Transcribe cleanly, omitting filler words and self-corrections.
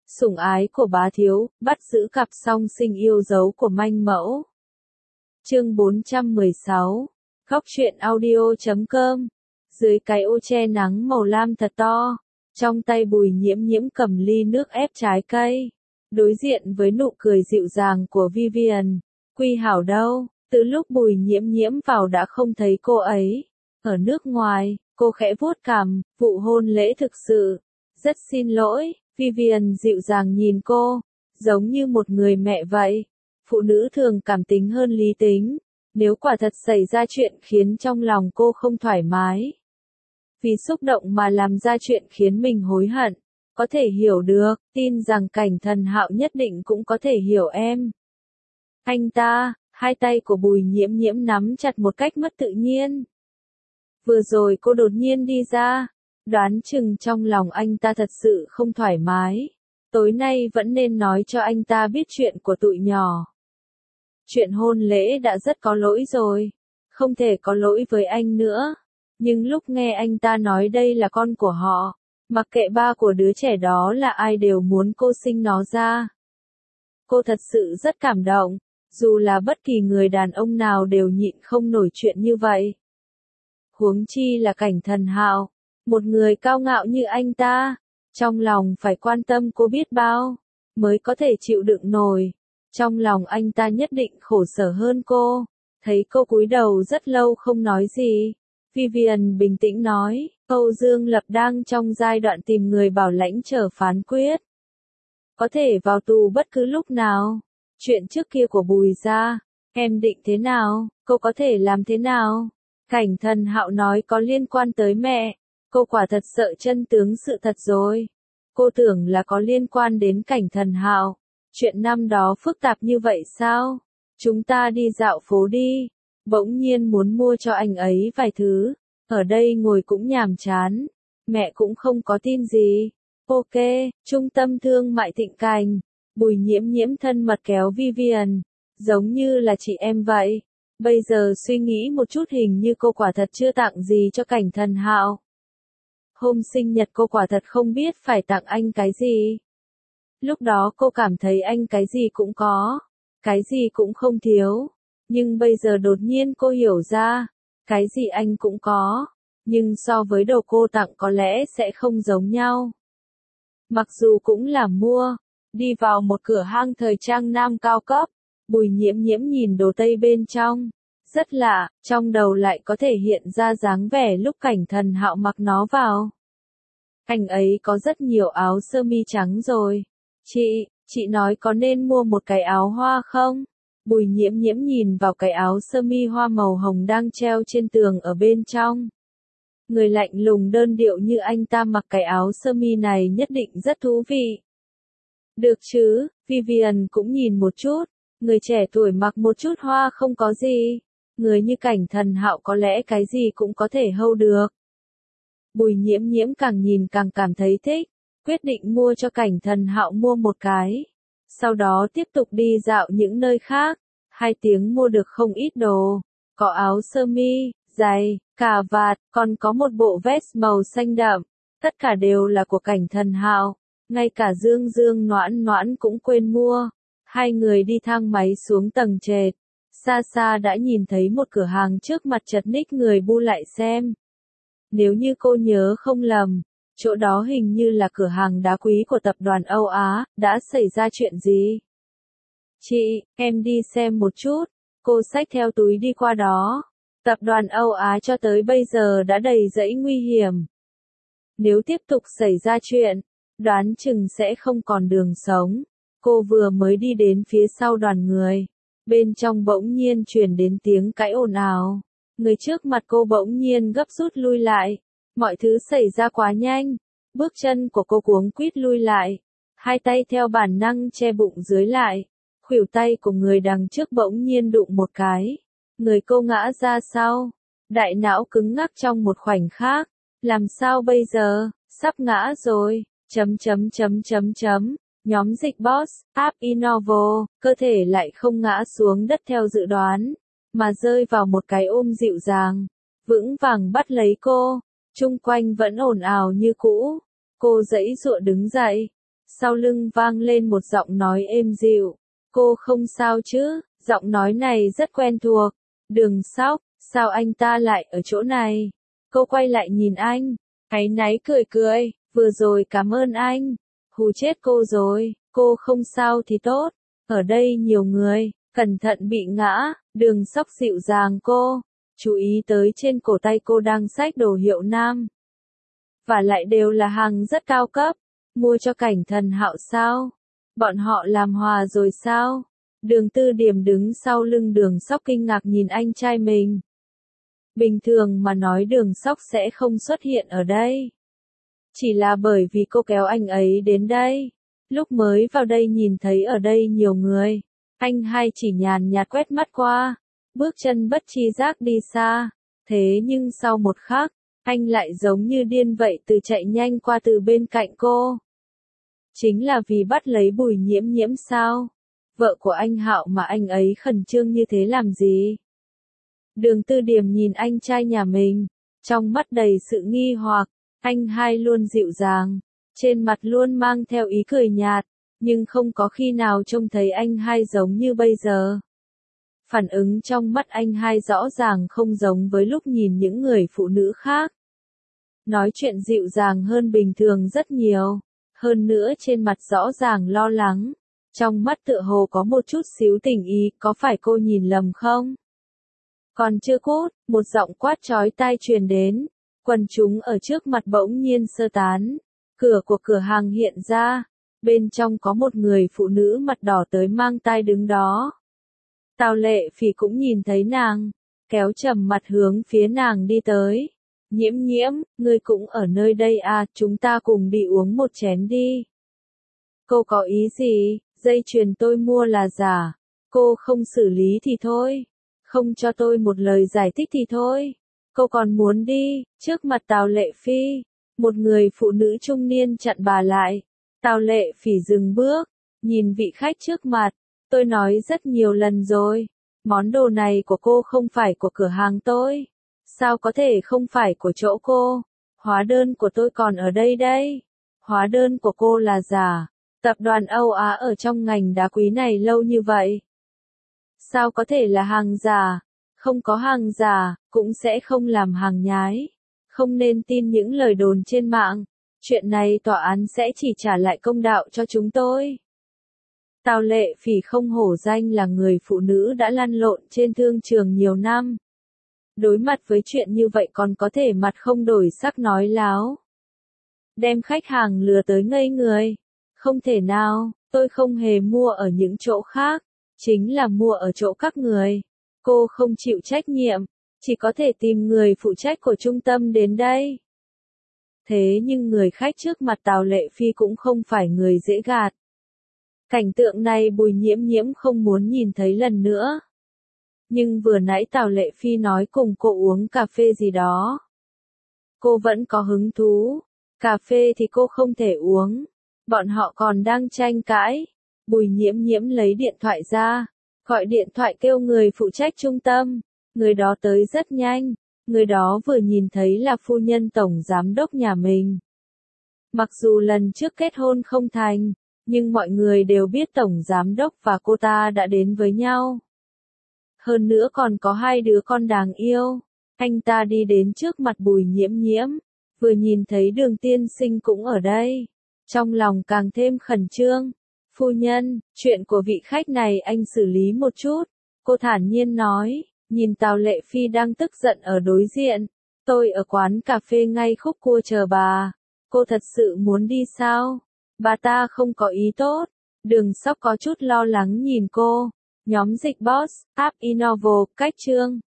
Sủng ái của bá thiếu, bắt giữ cặp song sinh yêu dấu của manh mẫu. Chương 416. Góc truyện audio.com. Dưới cái ô che nắng màu lam thật to, trong tay Bùi Nhiễm Nhiễm cầm ly nước ép trái cây, đối diện với nụ cười dịu dàng của Vivian. Quy Hảo đâu? Từ lúc Bùi Nhiễm Nhiễm vào đã không thấy cô ấy. Ở nước ngoài, cô khẽ vuốt cằm, vụ hôn lễ thực sự. Rất xin lỗi, Vivian dịu dàng nhìn cô, giống như một người mẹ vậy. Phụ nữ thường cảm tính hơn lý tính. Nếu quả thật xảy ra chuyện khiến trong lòng cô không thoải mái, vì xúc động mà làm ra chuyện khiến mình hối hận, có thể hiểu được, tin rằng Cảnh Thần Hạo nhất định cũng có thể hiểu em. Anh ta, hai tay của Bùi Nhiễm Nhiễm nắm chặt một cách mất tự nhiên. Vừa rồi cô đột nhiên đi ra, đoán chừng trong lòng anh ta thật sự không thoải mái. Tối nay vẫn nên nói cho anh ta biết chuyện của tụi nhỏ. Chuyện hôn lễ đã rất có lỗi rồi, không thể có lỗi với anh nữa. Nhưng lúc nghe anh ta nói đây là con của họ, mặc kệ ba của đứa trẻ đó là ai đều muốn cô sinh nó ra. Cô thật sự rất cảm động, dù là bất kỳ người đàn ông nào đều nhịn không nổi chuyện như vậy. Huống chi là Cảnh Thần Hạo, một người cao ngạo như anh ta, trong lòng phải quan tâm cô biết bao, mới có thể chịu đựng nổi. Trong lòng anh ta nhất định khổ sở hơn cô. Thấy cô cúi đầu rất lâu không nói gì, Vivian bình tĩnh nói, Âu Dương Lập đang trong giai đoạn tìm người bảo lãnh chờ phán quyết. Có thể vào tù bất cứ lúc nào. Chuyện trước kia của Bùi gia, em định thế nào, cô có thể làm thế nào? Cảnh Thần Hạo nói có liên quan tới mẹ, cô quả thật sợ chân tướng sự thật rồi. Cô tưởng là có liên quan đến Cảnh Thần Hạo. Chuyện năm đó phức tạp như vậy sao? Chúng ta đi dạo phố đi. Bỗng nhiên muốn mua cho anh ấy vài thứ. Ở đây ngồi cũng nhàm chán. Mẹ cũng không có tin gì. Ok, trung tâm thương mại Thịnh Cành. Bùi Nhiễm Nhiễm thân mật kéo Vivian. Giống như là chị em vậy. Bây giờ suy nghĩ một chút hình như cô quả thật chưa tặng gì cho Cảnh Thần Hạo. Hôm sinh nhật cô quả thật không biết phải tặng anh cái gì. Lúc đó cô cảm thấy anh cái gì cũng có, cái gì cũng không thiếu. Nhưng bây giờ đột nhiên cô hiểu ra, cái gì anh cũng có, nhưng so với đồ cô tặng có lẽ sẽ không giống nhau. Mặc dù cũng là mua, đi vào một cửa hàng thời trang nam cao cấp, Bùi Nhiễm Nhiễm nhìn đồ tây bên trong. Rất lạ, trong đầu lại có thể hiện ra dáng vẻ lúc Cảnh Thần Hạo mặc nó vào. Anh ấy có rất nhiều áo sơ mi trắng rồi. Chị nói có nên mua một cái áo hoa không? Bùi Nhiễm Nhiễm nhìn vào cái áo sơ mi hoa màu hồng đang treo trên tường ở bên trong. Người lạnh lùng đơn điệu như anh ta mặc cái áo sơ mi này nhất định rất thú vị. Được chứ, Vivian cũng nhìn một chút. Người trẻ tuổi mặc một chút hoa không có gì. Người như Cảnh Thần Hạo có lẽ cái gì cũng có thể hold được. Bùi Nhiễm Nhiễm càng nhìn càng cảm thấy thích. Quyết định mua cho Cảnh Thần Hạo mua một cái. Sau đó tiếp tục đi dạo những nơi khác. 2 tiếng mua được không ít đồ. Có áo sơ mi, giày, cà vạt, còn có một bộ vest màu xanh đậm. Tất cả đều là của Cảnh Thần Hạo. Ngay cả Dương Dương Noãn Noãn cũng quên mua. 2 người đi thang máy xuống tầng trệt. Xa xa đã nhìn thấy một cửa hàng trước mặt chật ních người bu lại xem. Nếu như cô nhớ không lầm, chỗ đó hình như là cửa hàng đá quý của tập đoàn Âu Á. Đã xảy ra chuyện gì? Chị, em đi xem một chút. Cô xách theo túi đi qua đó. Tập đoàn Âu Á cho tới bây giờ đã đầy rẫy nguy hiểm. Nếu tiếp tục xảy ra chuyện, đoán chừng sẽ không còn đường sống. Cô vừa mới đi đến phía sau đoàn người. Bên trong bỗng nhiên truyền đến tiếng cãi ồn ào. Người trước mặt cô bỗng nhiên gấp rút lui lại. Mọi thứ xảy ra quá nhanh. Bước chân của cô cuống quýt lui lại. 2 tay theo bản năng che bụng dưới lại. Khuỷu tay của người đằng trước bỗng nhiên đụng một cái. Người cô ngã ra sau. Đại não cứng ngắc trong một khoảnh khắc. Làm sao bây giờ? Sắp ngã rồi. Nhóm dịch Boss, App Innovo, cơ thể lại không ngã xuống đất theo dự đoán, mà rơi vào một cái ôm dịu dàng, vững vàng bắt lấy cô. Chung quanh vẫn ồn ào như cũ. Cô giãy giụa đứng dậy. Sau lưng vang lên một giọng nói êm dịu. Cô không sao chứ? Giọng nói này rất quen thuộc. Đường Sóc, sao anh ta lại ở chỗ này? Cô quay lại nhìn anh, áy náy cười cười, vừa rồi cảm ơn anh. Hù chết cô rồi, cô không sao thì tốt. Ở đây nhiều người, cẩn thận bị ngã. Đường Sóc dịu dàng cô, chú ý tới trên cổ tay cô đang xách đồ hiệu nam. Và lại đều là hàng rất cao cấp. Mua cho Cảnh Thần Hạo sao? Bọn họ làm hòa rồi sao? Đường Tư Điểm đứng sau lưng Đường Sóc kinh ngạc nhìn anh trai mình. Bình thường mà nói Đường Sóc sẽ không xuất hiện ở đây. Chỉ là bởi vì cô kéo anh ấy đến đây. Lúc mới vào đây nhìn thấy ở đây nhiều người. Anh hai chỉ nhàn nhạt quét mắt qua. Bước chân bất tri giác đi xa. Thế nhưng sau một khắc, anh lại giống như điên vậy từ chạy nhanh qua từ bên cạnh cô. Chính là vì bắt lấy Bùi Nhiễm Nhiễm sao? Vợ của anh Hạo mà anh ấy khẩn trương như thế làm gì? Đường Tư Điểm nhìn anh trai nhà mình, trong mắt đầy sự nghi hoặc. Anh hai luôn dịu dàng, trên mặt luôn mang theo ý cười nhạt, nhưng không có khi nào trông thấy anh hai giống như bây giờ. Phản ứng trong mắt anh hai rõ ràng không giống với lúc nhìn những người phụ nữ khác. Nói chuyện dịu dàng hơn bình thường rất nhiều, hơn nữa trên mặt rõ ràng lo lắng, trong mắt tựa hồ có một chút xíu tình ý, có phải cô nhìn lầm không? Còn chưa cút, một giọng quát chói tai truyền đến, quần chúng ở trước mặt bỗng nhiên sơ tán, cửa của cửa hàng hiện ra, bên trong có một người phụ nữ mặt đỏ tới mang tai đứng đó. Tào Lệ Phỉ cũng nhìn thấy nàng, kéo trầm mặt hướng phía nàng đi tới. Nhiễm Nhiễm, ngươi cũng ở nơi đây à, chúng ta cùng đi uống một chén đi. Cô có ý gì? Dây chuyền tôi mua là giả. Cô không xử lý thì thôi. Không cho tôi một lời giải thích thì thôi. Cô còn muốn đi? Trước mặt Tào Lệ Phi, một người phụ nữ trung niên chặn bà lại. Tào Lệ Phỉ dừng bước, nhìn vị khách trước mặt. Tôi nói rất nhiều lần rồi, món đồ này của cô không phải của cửa hàng tôi. Sao có thể không phải của chỗ cô? Hóa đơn của tôi còn ở đây đây. Hóa đơn của cô là giả. Tập đoàn Âu Á ở trong ngành đá quý này lâu như vậy. Sao có thể là hàng giả? Không có hàng giả, cũng sẽ không làm hàng nhái. Không nên tin những lời đồn trên mạng. Chuyện này tòa án sẽ chỉ trả lại công đạo cho chúng tôi. Tào Lệ Phỉ không hổ danh là người phụ nữ đã lăn lộn trên thương trường nhiều năm. Đối mặt với chuyện như vậy còn có thể mặt không đổi sắc nói láo. Đem khách hàng lừa tới ngây người. Không thể nào, tôi không hề mua ở những chỗ khác, chính là mua ở chỗ các người. Cô không chịu trách nhiệm, chỉ có thể tìm người phụ trách của trung tâm đến đây. Thế nhưng người khách trước mặt Tào Lệ Phi cũng không phải người dễ gạt. Cảnh tượng này Bùi Nhiễm Nhiễm không muốn nhìn thấy lần nữa. Nhưng vừa nãy Tào Lệ Phi nói cùng cô uống cà phê gì đó. Cô vẫn có hứng thú. Cà phê thì cô không thể uống. Bọn họ còn đang tranh cãi. Bùi Nhiễm Nhiễm lấy điện thoại ra. Gọi điện thoại kêu người phụ trách trung tâm. Người đó tới rất nhanh. Người đó vừa nhìn thấy là phu nhân tổng giám đốc nhà mình. Mặc dù lần trước kết hôn không thành, nhưng mọi người đều biết tổng giám đốc và cô ta đã đến với nhau. Hơn nữa còn có hai đứa con đáng yêu. Anh ta đi đến trước mặt Bùi Nhiễm Nhiễm, vừa nhìn thấy Đường tiên sinh cũng ở đây. Trong lòng càng thêm khẩn trương. Phu nhân, chuyện của vị khách này anh xử lý một chút. Cô thản nhiên nói, nhìn Tào Lệ Phi đang tức giận ở đối diện. Tôi ở quán cà phê ngay khúc cua chờ bà. Cô thật sự muốn đi sao? Bà ta không có ý tốt. Đường Sóc có chút lo lắng nhìn cô. Nhóm dịch Boss, App Innovo, cách chương.